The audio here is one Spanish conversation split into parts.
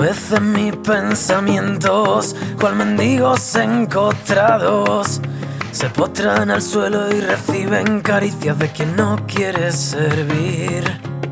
veces mis pensamientos, cual mendigos encontrados, se postran al suelo y reciben caricias de quien no quiere servir.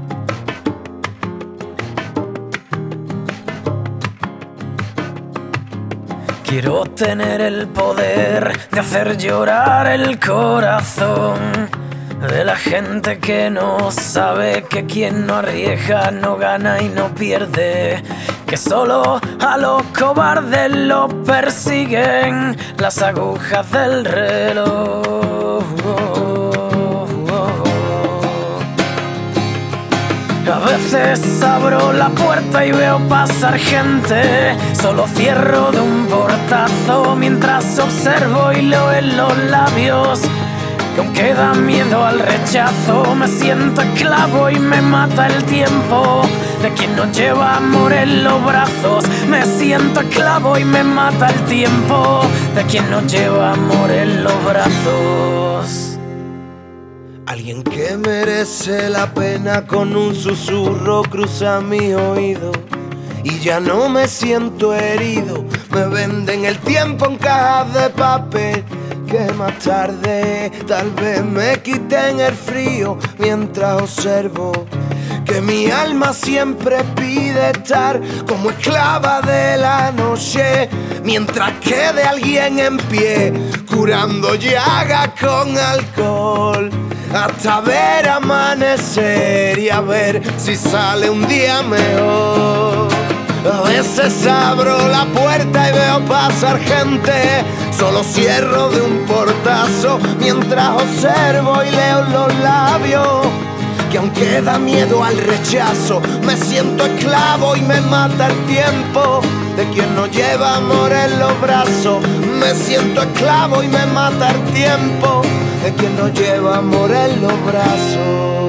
Quiero tener el poder de hacer llorar el corazón de la gente que no sabe que quien no arriesga no gana y no pierde, que solo a los cobardes los persiguen las agujas del reloj. A veces abro la puerta y veo pasar gente, solo cierro de un portazo mientras observo y leo en los labios que aunque da miedo al rechazo, me siento esclavo y me mata el tiempo de quien no lleva amor en los brazos. Me siento esclavo y me mata el tiempo de quien no lleva amor en los brazos. Alguien que merece la pena con un susurro cruza mi oído y ya no me siento herido. Me venden el tiempo en cajas de papel que más tarde tal vez me quiten el frío mientras observo que mi alma siempre pide estar como esclava de la noche, mientras quede alguien en pie curando llagas con alcohol, hasta ver amanecer y a ver si sale un día mejor. A veces abro la puerta y veo pasar gente, solo cierro de un portazo mientras observo y leo los labios que aunque da miedo al rechazo, me siento esclavo y me mata el tiempo de quien no lleva amor en los brazos. Me siento esclavo y me mata el tiempo de quien no lleva amor en los brazos.